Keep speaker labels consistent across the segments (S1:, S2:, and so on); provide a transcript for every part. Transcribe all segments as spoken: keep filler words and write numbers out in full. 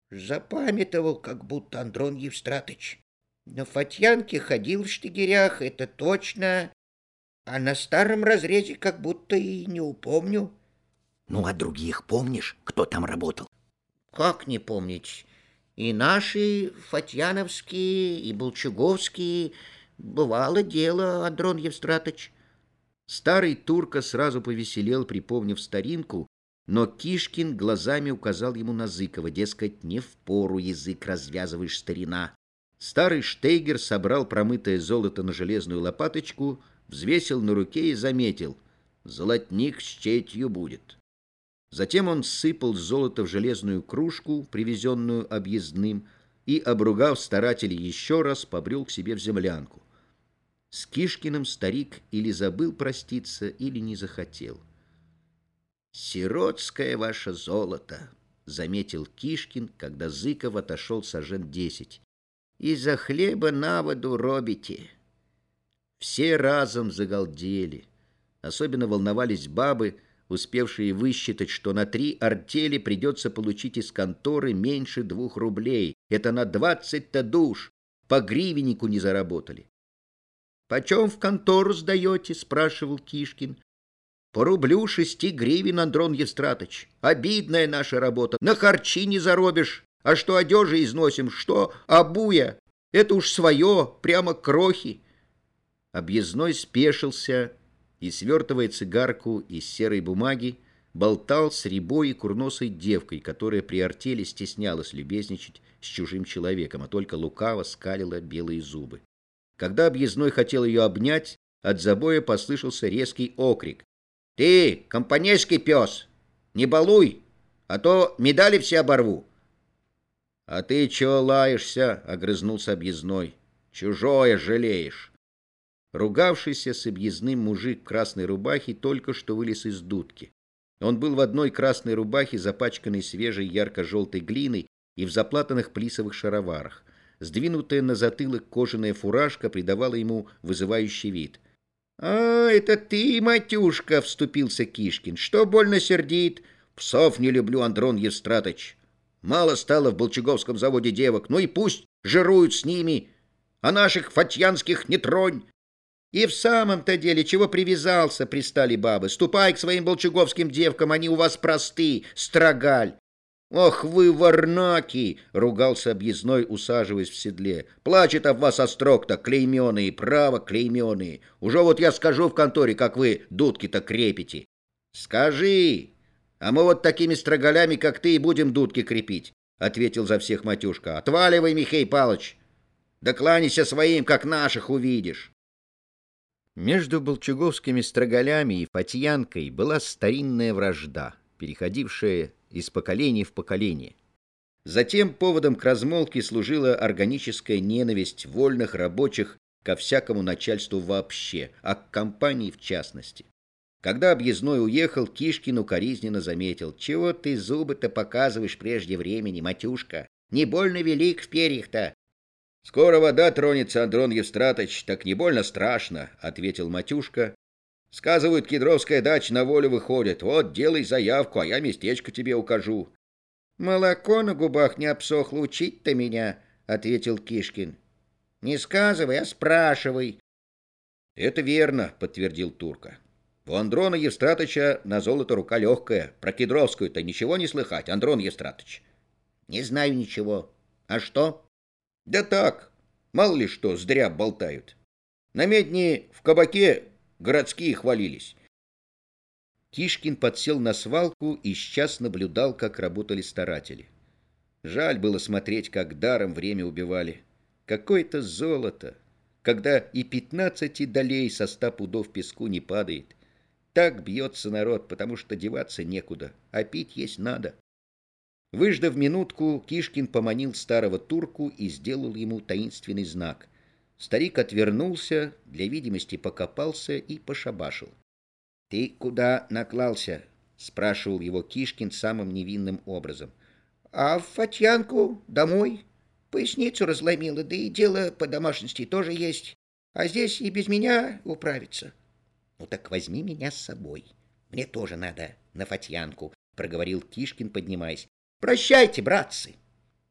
S1: Запамятовал, как будто Андрон Евстратыч. На Фатьянке ходил в штыгерях, это точно, а на старом разрезе как будто и не упомню.
S2: Ну, а других помнишь, кто там работал?
S1: Как не помнить? И наши фатьяновские, и болчуговские. Бывало дело, Андрон Евстратыч.
S3: Старый турка сразу повеселел, припомнив старинку, но Кишкин глазами указал ему на Зыкова, дескать, не впору язык развязываешь, старина. Старый штейгер собрал промытое золото на железную лопаточку, взвесил на руке и заметил: золотник с четью будет. Затем он сыпал золото в железную кружку, привезенную объездным, и, обругав старателя еще раз, побрел к себе в землянку. С Кишкиным старик или забыл проститься, или не захотел. «Сиротское ваше золото», — заметил Кишкин, когда Зыков отошел сажен десять. «Из-за хлеба на воду робите». Все разом загалдели. Особенно волновались бабы, успевшие высчитать, что на три артели придется получить из конторы меньше двух рублей. Это на двадцать-то душ. По гривеннику не заработали. «Почем в контору сдаете?» — спрашивал Кишкин. «По рублю шести гривен, Андрон Евстратыч. Обидная наша работа. На харчи не заробишь. А что одежи износим, что обуя. Это уж свое, прямо крохи». Объездной спешился и, свертывая цигарку из серой бумаги, болтал с рябой и курносой девкой, которая при артели стеснялась любезничать с чужим человеком, а только лукаво скалила белые зубы. Когда объездной хотел ее обнять, от забоя послышался резкий окрик: «Ты, компанейский пес, не балуй, а то медали все оборву!» «А ты чего лаешься?» — огрызнулся объездной. «Чужое жалеешь!» Ругавшийся с объездным мужик в красной рубахе только что вылез из дудки. Он был в одной красной рубахе, запачканной свежей ярко-желтой глиной, и в заплатанных плисовых шароварах. Сдвинутая на затылок кожаная фуражка придавала ему вызывающий вид. «А, это ты, Матюшка!» — вступился Кишкин. «Что больно сердит? Псов не люблю, Андрон Евстратыч. Мало стало в Болчуговском заводе девок, ну и пусть жируют с ними, а наших фатьянских не тронь!» «И в самом-то деле, чего привязался?» — пристали бабы. «Ступай к своим болчуговским девкам, они у вас просты, строгаль!» «Ох вы, варнаки!» — ругался объездной, усаживаясь в седле. «Плачет об вас острог-то, клейменые, право клейменые. Уже вот я скажу в конторе, как вы дудки-то крепите». «Скажи, а мы вот такими строгалями, как ты, и будем дудки крепить», — ответил за всех Матюшка. «Отваливай, Михей Палыч, да кланяйся своим, как наших увидишь». Между болчуговскими строгалями и фатьянкой была старинная вражда, переходившая из поколения в поколение. Затем поводом к размолвке служила органическая ненависть вольных рабочих ко всякому начальству вообще, а к компании в частности. Когда объездной уехал, Кишкин укоризненно заметил: «Чего ты зубы-то показываешь прежде времени, Матюшка? Не больно велик в перьях-то». «Скоро вода тронется, Андрон Евстратыч, так не больно страшно», — ответил Матюшка. «Сказывают, кедровская дача на волю выходит. Вот, делай заявку, а я местечко тебе укажу». «Молоко на губах не обсохло, учить-то меня», — ответил Кишкин. «Не сказывай, а спрашивай». «Это верно», — подтвердил турка. «У Андрона Евстратыча на золото рука легкая. Про кедровскую-то ничего не слыхать, Андрон Евстратыч?» «Не знаю ничего. А что?» «Да так, мало ли что, зря болтают. На медне в кабаке городские хвалились». Кишкин подсел на свалку и сейчас наблюдал, как работали старатели. Жаль было смотреть, как даром время убивали. Какое-то золото, когда и пятнадцати долей со ста пудов песку не падает. Так бьется народ, потому что деваться некуда, а пить есть надо. Выждав минутку, Кишкин поманил старого турку и сделал ему таинственный знак. Старик отвернулся, для видимости покопался и пошабашил. «Ты куда наклался?» — спрашивал его Кишкин самым невинным образом. «А в Фатьянку домой. Поясницу разломила, да и дело по домашности тоже есть. А здесь и без меня управиться». «Ну так возьми меня с собой. Мне тоже надо на Фатьянку», — проговорил Кишкин, поднимаясь. «Прощайте, братцы!»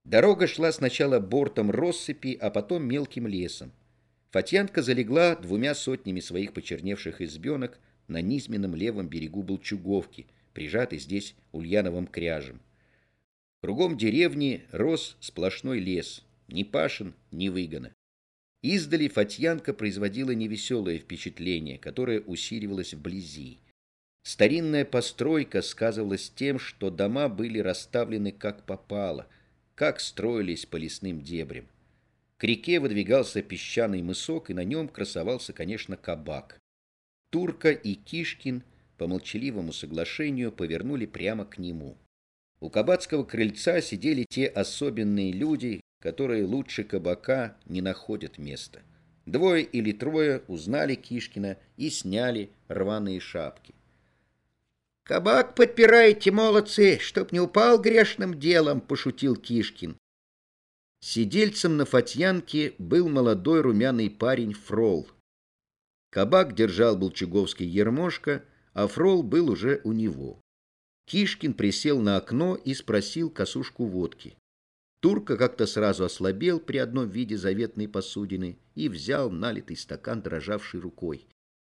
S3: Дорога шла сначала бортом россыпи, а потом мелким лесом. Фатьянка залегла двумя сотнями своих почерневших избенок на низменном левом берегу Болчуговки, прижатой здесь Ульяновым кряжем. Кругом деревни рос сплошной лес, ни пашен, ни выгона. Издали Фатьянка производила невеселое впечатление, которое усиливалось вблизи. Старинная постройка сказывалась тем, что дома были расставлены как попало, как строились по лесным дебрям. К реке выдвигался песчаный мысок, и на нем красовался, конечно, кабак. Турка и Кишкин по молчаливому соглашению повернули прямо к нему. У кабацкого крыльца сидели те особенные люди, которые лучше кабака не находят места. Двое или трое узнали Кишкина и сняли рваные шапки.
S1: «Кабак подпираете, молодцы, чтоб не упал грешным делом», — пошутил Кишкин.
S3: Сидельцем на Фатьянке был молодой румяный парень Фрол. Кабак держал Болчуговский Ермошка, а Фрол был уже у него. Кишкин присел на окно и спросил косушку водки. Турка как-то сразу ослабел при одном виде заветной посудины и взял налитый стакан дрожавшей рукой.